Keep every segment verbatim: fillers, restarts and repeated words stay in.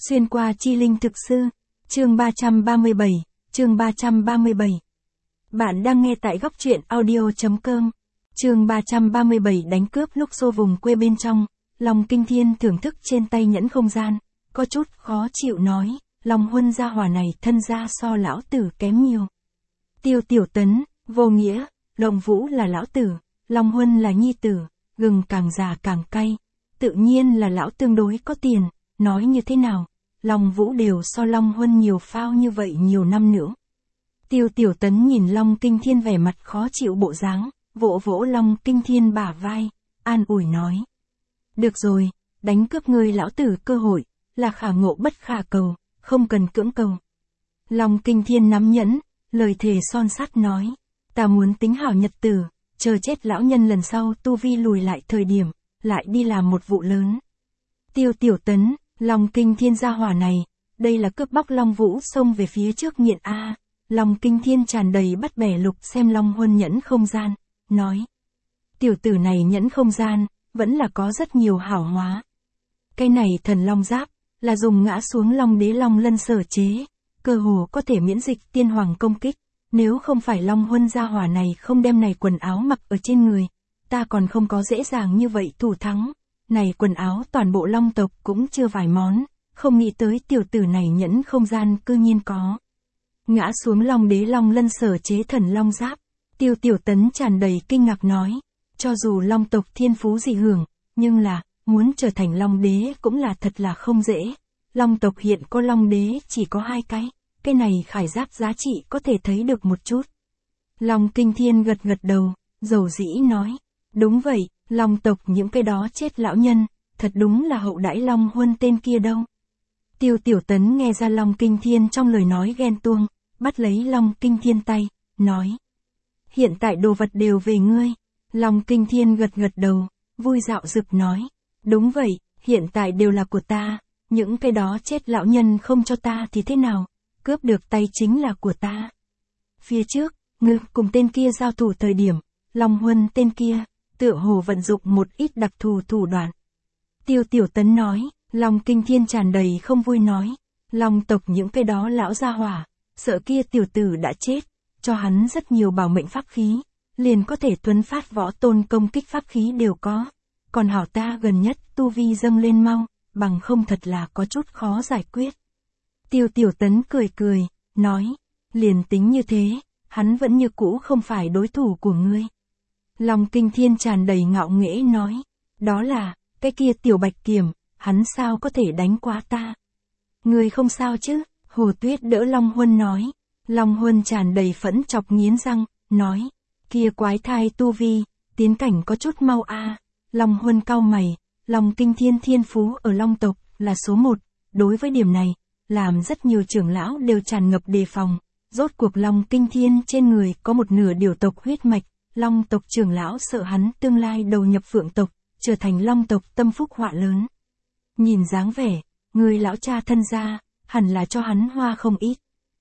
Xuyên qua chi linh thực sư, chương ba trăm ba mươi bảy, chương ba trăm ba mươi bảy. Bạn đang nghe tại góc truyện audio.com. Chương ba trăm ba mươi bảy đánh cướp lúc xô vùng quê bên trong, Long Kinh Thiên thưởng thức trên tay nhẫn không gian, có chút khó chịu nói, Long Huân gia hỏa này thân gia so lão tử kém nhiều. Tiêu Tiểu Tấn, vô nghĩa, Long Vũ là lão tử, Long Huân là nhi tử, gừng càng già càng cay, tự nhiên là lão tương đối có tiền, nói như thế nào, Long Vũ đều so Long Huân nhiều phao như vậy nhiều năm nữa. Tiêu Tiểu Tấn nhìn Long Kinh Thiên vẻ mặt khó chịu bộ dáng, vỗ vỗ Long Kinh Thiên bả vai, an ủi nói. Được rồi, đánh cướp ngươi lão tử cơ hội, là khả ngộ bất khả cầu, không cần cưỡng cầu. Long Kinh Thiên nắm nhẫn, lời thề son sắt nói, ta muốn tính hảo nhật tử, chờ chết lão nhân lần sau tu vi lùi lại thời điểm, lại đi làm một vụ lớn. Tiêu Tiểu Tấn, Long Kinh Thiên gia hỏa này, đây là cướp bóc Long Vũ xông về phía trước nghiện a. Long Kinh Thiên tràn đầy bắt bẻ lục xem Long Huân nhẫn không gian, nói. Tiểu tử này nhẫn không gian, vẫn là có rất nhiều hảo hóa. Cái này thần Long Giáp, là dùng ngã xuống Long Đế Long Lân sở chế, cơ hồ có thể miễn dịch tiên hoàng công kích. Nếu không phải Long Huân gia hỏa này không đem này quần áo mặc ở trên người, ta còn không có dễ dàng như vậy thủ thắng. Này quần áo toàn bộ Long tộc cũng chưa vài món, không nghĩ tới tiểu tử này nhẫn không gian cư nhiên có. Ngã xuống Long Đế Long Lân sở chế thần Long Giáp, Tiêu Tiểu Tấn tràn đầy kinh ngạc nói, cho dù Long tộc thiên phú dị hưởng, nhưng là, muốn trở thành Long Đế cũng là thật là không dễ. Long tộc hiện có Long Đế chỉ có hai cái, cái này khải giáp giá trị có thể thấy được một chút. Long Kinh Thiên gật gật đầu, dầu dĩ nói, đúng vậy, Long tộc những cái đó chết lão nhân, thật đúng là hậu đãi Long Huân tên kia đâu. Tiêu Tiểu Tấn nghe ra Long Kinh Thiên trong lời nói ghen tuông, bắt lấy Long Kinh Thiên tay, nói. Hiện tại đồ vật đều về ngươi. Long Kinh Thiên gật gật đầu, vui dạo dực nói. Đúng vậy, hiện tại đều là của ta, những cái đó chết lão nhân không cho ta thì thế nào, cướp được tay chính là của ta. Phía trước, ngư cùng tên kia giao thủ thời điểm, Long Huân tên kia, tựa hồ vận dụng một ít đặc thù thủ đoạn. Tiêu Tiểu Tấn nói, Long Kinh Thiên tràn đầy không vui nói, Long tộc những cái đó lão gia hỏa, sợ kia tiểu tử đã chết, cho hắn rất nhiều bảo mệnh pháp khí, liền có thể tuấn phát võ tôn công kích pháp khí đều có, còn hảo ta gần nhất tu vi dâng lên mau, bằng không thật là có chút khó giải quyết. Tiêu Tiểu Tấn cười cười, nói, liền tính như thế, hắn vẫn như cũ không phải đối thủ của ngươi. Long Kinh Thiên tràn đầy ngạo nghễ nói, đó là, cái kia tiểu bạch kiểm, hắn sao có thể đánh quá ta. Ngươi không sao chứ, Hồ Tuyết đỡ Long Huân nói. Long Huân tràn đầy phẫn chọc nghiến răng, nói, kia quái thai tu vi, tiến cảnh có chút mau a. Long Huân cau mày, Long Kinh Thiên thiên phú ở Long tộc, là số một, đối với điểm này, làm rất nhiều trưởng lão đều tràn ngập đề phòng, rốt cuộc Long Kinh Thiên trên người có một nửa điều tộc huyết mạch, Long tộc trưởng lão sợ hắn tương lai đầu nhập Phượng tộc, trở thành Long tộc tâm phúc họa lớn. Nhìn dáng vẻ, người lão cha thân gia, hẳn là cho hắn hoa không ít.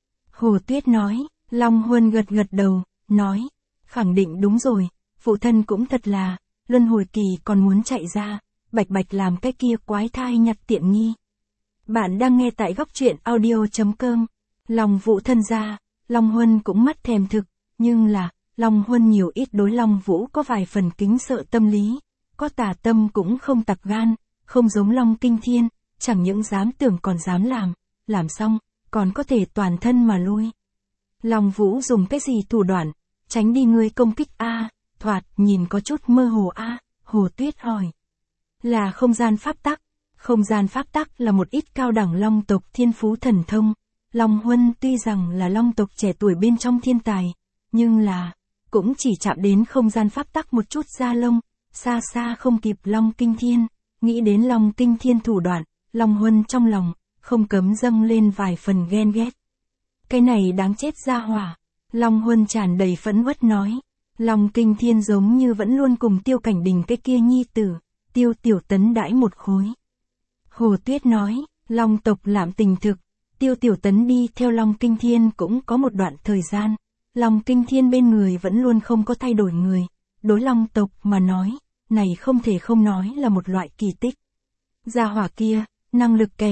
Hồ Tuyết nói, Long Huân gật gật đầu, nói, khẳng định đúng rồi, phụ thân cũng thật là, luân hồi kỳ còn muốn chạy ra, bạch bạch làm cái kia quái thai nhặt tiện nghi. Bạn đang nghe tại góc truyện audio.com, Long Vũ thân gia, Long Huân cũng mắt thèm thực, nhưng là, Long Huân nhiều ít đối Long Vũ có vài phần kính sợ tâm lý, có tà tâm cũng không tặc gan, không giống Long Kinh Thiên, chẳng những dám tưởng còn dám làm, làm xong, còn có thể toàn thân mà lui. Long Vũ dùng cái gì thủ đoạn, tránh đi ngươi công kích a, thoạt nhìn có chút mơ hồ a. Hồ Tuyết hỏi. Là không gian pháp tắc, không gian pháp tắc là một ít cao đẳng Long tộc thiên phú thần thông. Long Huân tuy rằng là Long tộc trẻ tuổi bên trong thiên tài, nhưng là, cũng chỉ chạm đến không gian pháp tắc một chút da lông, xa xa không kịp Long Kinh Thiên. Nghĩ đến Long Kinh Thiên thủ đoạn, Long Huân trong lòng, không cấm dâng lên vài phần ghen ghét. Cái này đáng chết ra hỏa. Long Huân tràn đầy phẫn uất nói. Long Kinh Thiên giống như vẫn luôn cùng Tiêu Cảnh Đình cái kia nhi tử, Tiêu Tiểu Tấn đãi một khối. Hồ Tuyết nói, Long tộc làm tình thực, Tiêu Tiểu Tấn đi theo Long Kinh Thiên cũng có một đoạn thời gian. Long Kinh Thiên bên người vẫn luôn không có thay đổi người. Đối Long tộc mà nói, này không thể không nói là một loại kỳ tích. Gia hỏa kia, năng lực kém,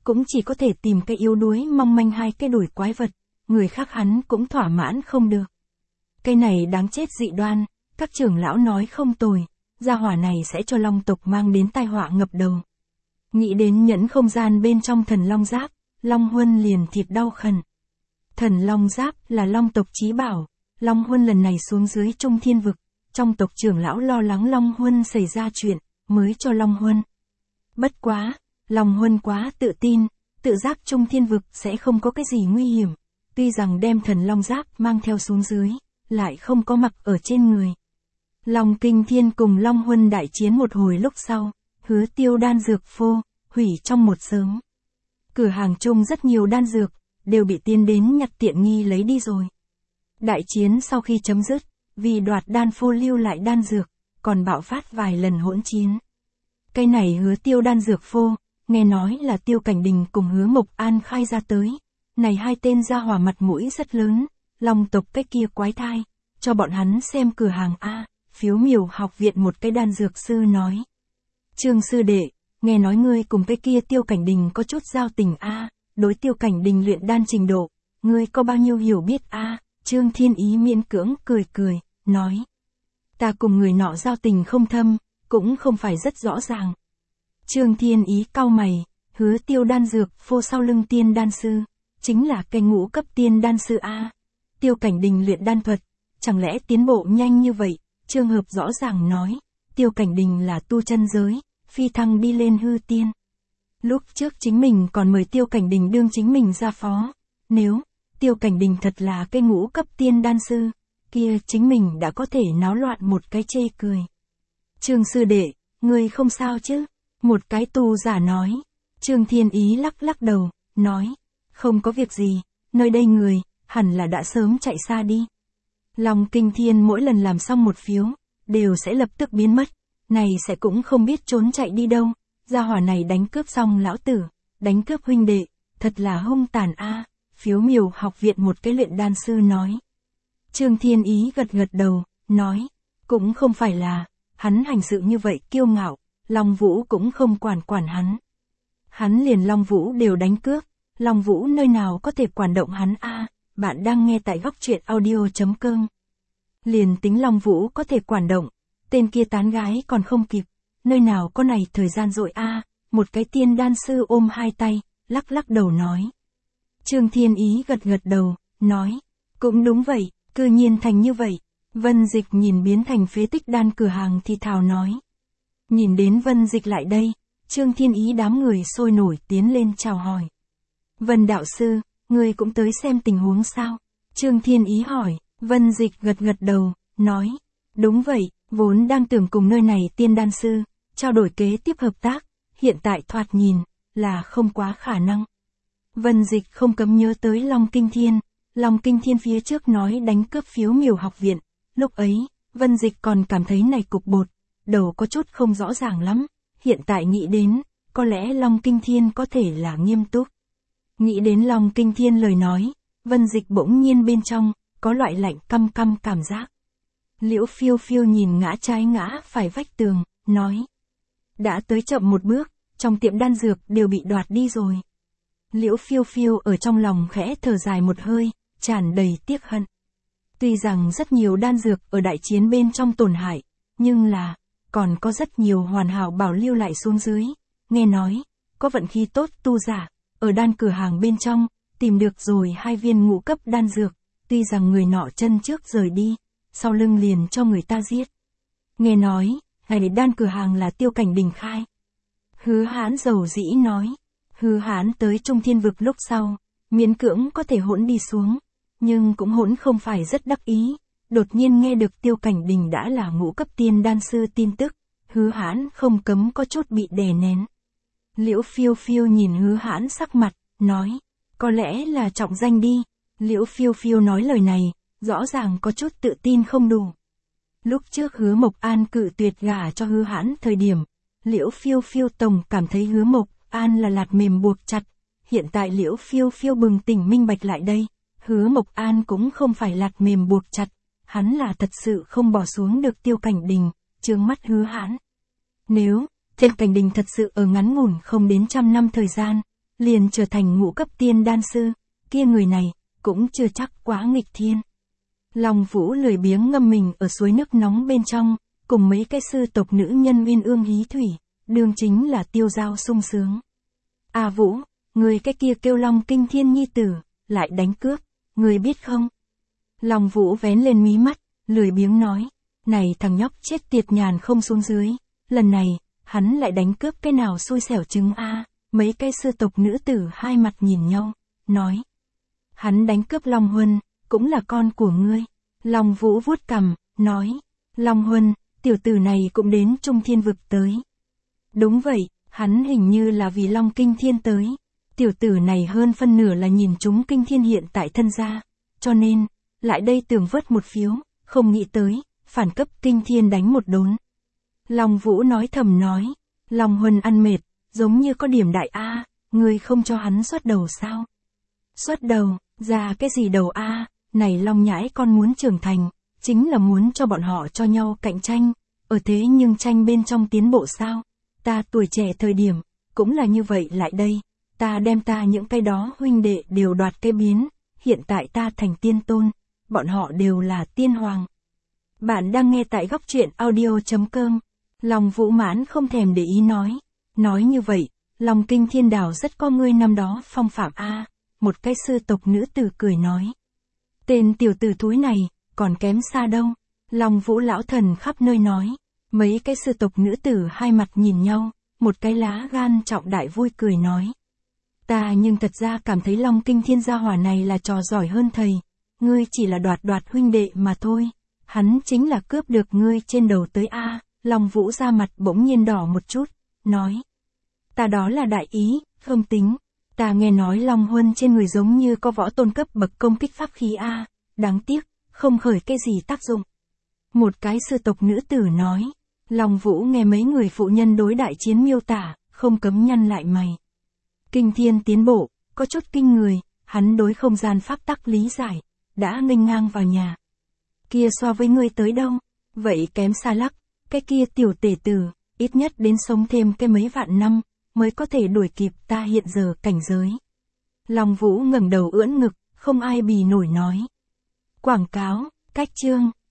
cũng chỉ có thể tìm cái yếu đuối mong manh hai cái đuổi quái vật, người khác hắn cũng thỏa mãn không được. Cái này đáng chết dị đoan, các trưởng lão nói không tồi, gia hỏa này sẽ cho long tộc mang đến tai họa ngập đầu. Nghĩ đến nhẫn không gian bên trong thần long giáp, Long Huân liền thịt đau khẩn. Thần long giáp là long tộc chí bảo, Long Huân lần này xuống dưới Trung Thiên Vực, trong tộc trưởng lão lo lắng Long Huân xảy ra chuyện, mới cho Long Huân. Bất quá, Long Huân quá tự tin, tự giác Trung Thiên Vực sẽ không có cái gì nguy hiểm, tuy rằng đem thần long giáp mang theo xuống dưới, lại không có mặc ở trên người. Long Kinh Thiên cùng Long Huân đại chiến một hồi lúc sau, Hứa Tiêu đan dược phô, hủy trong một sớm. Cửa hàng chung rất nhiều đan dược, đều bị tiến đến nhặt tiện nghi lấy đi rồi. Đại chiến sau khi chấm dứt, vì đoạt đan phô lưu lại đan dược, còn bạo phát vài lần hỗn chiến. Cái này Hứa Tiêu đan dược phô, nghe nói là Tiêu Cảnh Đình cùng Hứa Mộc An khai ra tới. Này hai tên gia hỏa mặt mũi rất lớn, long tộc cái kia quái thai, cho bọn hắn xem cửa hàng A, Phiếu Miểu học viện một cái đan dược sư nói. Trương sư đệ, nghe nói ngươi cùng cái kia Tiêu Cảnh Đình có chút giao tình A, đối Tiêu Cảnh Đình luyện đan trình độ, ngươi có bao nhiêu hiểu biết A, Trương Thiên Ý miễn cưỡng cười cười, nói. Ta cùng người nọ giao tình không thâm, cũng không phải rất rõ ràng. Trương Thiên Ý cau mày, Hứa Tiêu đan dược phô sau lưng tiên đan sư, chính là cái ngũ cấp tiên đan sư A. Tiêu Cảnh Đình luyện đan thuật, chẳng lẽ tiến bộ nhanh như vậy? Trường hợp rõ ràng nói, Tiêu Cảnh Đình là tu chân giới, phi thăng đi lên hư tiên. Lúc trước chính mình còn mời Tiêu Cảnh Đình đương chính mình ra phó, nếu Tiêu Cảnh Đình thật là cái ngũ cấp tiên đan sư, kia chính mình đã có thể náo loạn một cái chê cười. Trương sư đệ, ngươi không sao chứ? Một cái tu giả nói. Trương Thiên Ý lắc lắc đầu, nói, không có việc gì, nơi đây người, hẳn là đã sớm chạy xa đi. Long Kinh Thiên mỗi lần làm xong một phiếu, đều sẽ lập tức biến mất, này sẽ cũng không biết trốn chạy đi đâu, gia hỏa này đánh cướp xong lão tử, đánh cướp huynh đệ, thật là hung tàn a. Phiếu Miểu học viện một cái luyện đan sư nói. Trương Thiên Ý gật gật đầu, nói, cũng không phải là, hắn hành sự như vậy kiêu ngạo, Long Vũ cũng không quản quản hắn. Hắn liền Long Vũ đều đánh cướp, Long Vũ nơi nào có thể quản động hắn a. Bạn đang nghe tại góc truyện audio chấm com. Liền tính Long Vũ có thể quản động, tên kia tán gái còn không kịp, nơi nào có này thời gian rồi a. Một cái tiên đan sư ôm hai tay, lắc lắc đầu nói. Trương Thiên Ý gật gật đầu, nói, cũng đúng vậy, cư nhiên thành như vậy. Vân Dịch nhìn biến thành phế tích đan cửa hàng thì thào nói. Nhìn đến Vân Dịch lại đây, Trương Thiên Ý đám người sôi nổi tiến lên chào hỏi. Vân đạo sư, ngươi cũng tới xem tình huống sao? Trương Thiên Ý hỏi, Vân Dịch gật gật đầu, nói, đúng vậy, vốn đang tưởng cùng nơi này tiên đan sư, trao đổi kế tiếp hợp tác, hiện tại thoạt nhìn, là không quá khả năng. Vân Dịch không cấm nhớ tới Long Kinh Thiên, Long Kinh Thiên phía trước nói đánh cướp Phiếu Miểu học viện, lúc ấy, Vân Dịch còn cảm thấy này cục bột, đầu có chút không rõ ràng lắm, hiện tại nghĩ đến, có lẽ Long Kinh Thiên có thể là nghiêm túc. Nghĩ đến Long Kinh Thiên lời nói, Vân Dịch bỗng nhiên bên trong, có loại lạnh căm căm cảm giác. Liễu Phiêu Phiêu nhìn ngã trái ngã phải vách tường, nói. Đã tới chậm một bước, trong tiệm đan dược đều bị đoạt đi rồi. Liễu Phiêu Phiêu ở trong lòng khẽ thở dài một hơi, tràn đầy tiếc hận. Tuy rằng rất nhiều đan dược ở đại chiến bên trong tổn hại, nhưng là, còn có rất nhiều hoàn hảo bảo lưu lại xuống dưới. Nghe nói, có vận khí tốt tu giả, ở đan cửa hàng bên trong, tìm được rồi hai viên ngũ cấp đan dược, tuy rằng người nọ chân trước rời đi, sau lưng liền cho người ta giết. Nghe nói, ngày đan cửa hàng là Tiêu Cảnh Đình khai. Hứa Hán dầu dĩ nói, Hứa Hán tới Trung Thiên Vực lúc sau, miễn cưỡng có thể hỗn đi xuống, nhưng cũng hỗn không phải rất đắc ý, đột nhiên nghe được Tiêu Cảnh Đình đã là ngũ cấp tiên đan sư tin tức, Hứa Hán không cấm có chút bị đè nén. Liễu Phiêu Phiêu nhìn Hứa Hán sắc mặt, nói, có lẽ là trọng danh đi. Liễu Phiêu Phiêu nói lời này, rõ ràng có chút tự tin không đủ. Lúc trước Hứa Mộc An cự tuyệt gả cho Hứa Hán thời điểm, Liễu Phiêu Phiêu tổng cảm thấy Hứa Mộc An là lạt mềm buộc chặt, hiện tại Liễu Phiêu Phiêu bừng tỉnh minh bạch lại đây, Hứa Mộc An cũng không phải lạt mềm buộc chặt, hắn là thật sự không bỏ xuống được Tiêu Cảnh Đình, trướng mắt Hứa Hán. Nếu Tiêu Cảnh Đình thật sự ở ngắn ngủn không đến trăm năm thời gian, liền trở thành ngũ cấp tiên đan sư, kia người này, cũng chưa chắc quá nghịch thiên. Long Vũ lười biếng ngâm mình ở suối nước nóng bên trong, cùng mấy cái sư tộc nữ nhân uyên ương hí thủy, đương chính là tiêu dao sung sướng. À Vũ, người cái kia kêu Long Kinh Thiên nhi tử, lại đánh cướp, người biết không? Long Vũ vén lên mí mắt, lười biếng nói, này thằng nhóc chết tiệt nhàn không xuống dưới, lần này, hắn lại đánh cướp cái nào xui xẻo trứng a. Mấy cái sư tộc nữ tử hai mặt nhìn nhau, nói. Hắn đánh cướp Long Huân, cũng là con của ngươi. Long Vũ vuốt cằm, nói. Long Huân, tiểu tử này cũng đến Trung Thiên vực tới. Đúng vậy, hắn hình như là vì Long Kinh Thiên tới. Tiểu tử này hơn phân nửa là nhìn chúng Kinh Thiên hiện tại thân gia, cho nên, lại đây tưởng vớt một phiếu, không nghĩ tới, phản cấp Kinh Thiên đánh một đốn. Long Vũ nói thầm nói. Long Huân ăn mệt. Giống như có điểm đại A, ngươi không cho hắn xuất đầu sao? Xuất đầu, ra cái gì đầu A, này Long nhãi con muốn trưởng thành, chính là muốn cho bọn họ cho nhau cạnh tranh, ở thế nhưng tranh bên trong tiến bộ sao? Ta tuổi trẻ thời điểm, cũng là như vậy lại đây, ta đem ta những cái đó huynh đệ đều đoạt cái biến, hiện tại ta thành tiên tôn, bọn họ đều là tiên hoàng. Bạn đang nghe tại góc truyện audio chấm com, Long Vũ mãn không thèm để ý nói. Nói như vậy, Long Kinh Thiên đảo rất có ngươi năm đó phong phạm a. Một cái sư tộc nữ tử cười nói. Tên tiểu tử thúi này, còn kém xa đâu. Long Vũ lão thần khắp nơi nói. Mấy cái sư tộc nữ tử hai mặt nhìn nhau, một cái lá gan trọng đại vui cười nói. Ta nhưng thật ra cảm thấy Long Kinh Thiên gia hỏa này là trò giỏi hơn thầy. Ngươi chỉ là đoạt đoạt huynh đệ mà thôi. Hắn chính là cướp được ngươi trên đầu tới a. Long Vũ ra mặt bỗng nhiên đỏ một chút. Nói, ta đó là đại ý, không tính, ta nghe nói Long Huân trên người giống như có võ tôn cấp bậc công kích pháp khí A, đáng tiếc, không khởi cái gì tác dụng. Một cái sư tộc nữ tử nói, Long Vũ nghe mấy người phụ nhân đối đại chiến miêu tả, không cấm nhăn lại mày. Kinh Thiên tiến bộ, có chút kinh người, hắn đối không gian pháp tắc lý giải, đã nghênh ngang vào nhà. Kia so với ngươi tới đâu, vậy kém xa lắc, cái kia tiểu tể tử. Ít nhất đến sống thêm cái mấy vạn năm, mới có thể đuổi kịp ta hiện giờ cảnh giới. Long Vũ ngẩng đầu ưỡn ngực, không ai bì nổi nói. Quảng cáo, cách chương.